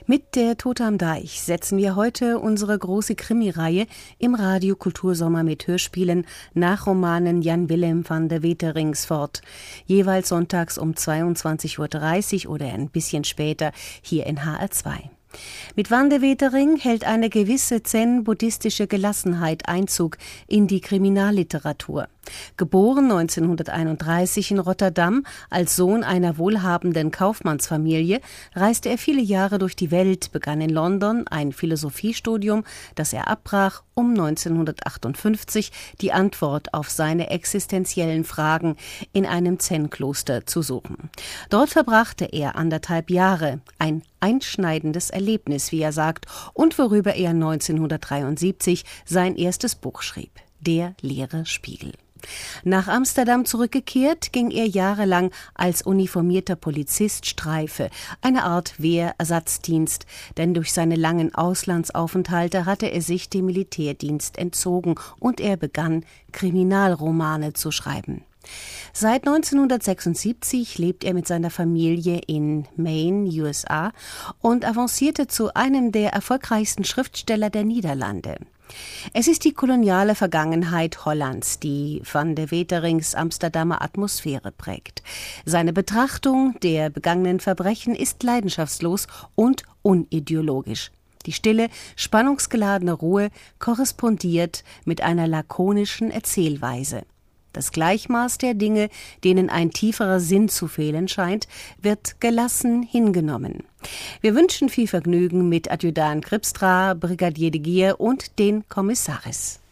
Mit der Tote am Deich setzen wir heute unsere große Krimireihe im Radio Kultursommer mit Hörspielen nach Romanen Jan Willem van de Weterings fort. Jeweils sonntags um 22.30 Uhr oder ein bisschen später hier in HR2. Mit Van de Wetering hält eine gewisse zen-buddhistische Gelassenheit Einzug in die Kriminalliteratur. Geboren 1931 in Rotterdam als Sohn einer wohlhabenden Kaufmannsfamilie, reiste er viele Jahre durch die Welt, begann in London ein Philosophiestudium, das er abbrach, um 1958 die Antwort auf seine existenziellen Fragen in einem Zen-Kloster zu suchen. Dort verbrachte er 1,5 Jahre, ein einschneidendes Erlebnis, wie er sagt, und worüber er 1973 sein erstes Buch schrieb, Der leere Spiegel. Nach Amsterdam zurückgekehrt, ging er jahrelang als uniformierter Polizist Streife, eine Art Wehrersatzdienst, denn durch seine langen Auslandsaufenthalte hatte er sich dem Militärdienst entzogen und er begann, Kriminalromane zu schreiben. Seit 1976 lebt er mit seiner Familie in Maine, USA, und avancierte zu einem der erfolgreichsten Schriftsteller der Niederlande. Es ist die koloniale Vergangenheit Hollands, die Van de Weterings Amsterdamer Atmosphäre prägt. Seine Betrachtung der begangenen Verbrechen ist leidenschaftslos und unideologisch. Die stille, spannungsgeladene Ruhe korrespondiert mit einer lakonischen Erzählweise. Das Gleichmaß der Dinge, denen ein tieferer Sinn zu fehlen scheint, wird gelassen hingenommen. Wir wünschen viel Vergnügen mit Adjutant Kripstra, Brigadier de Gier und den Kommissaris.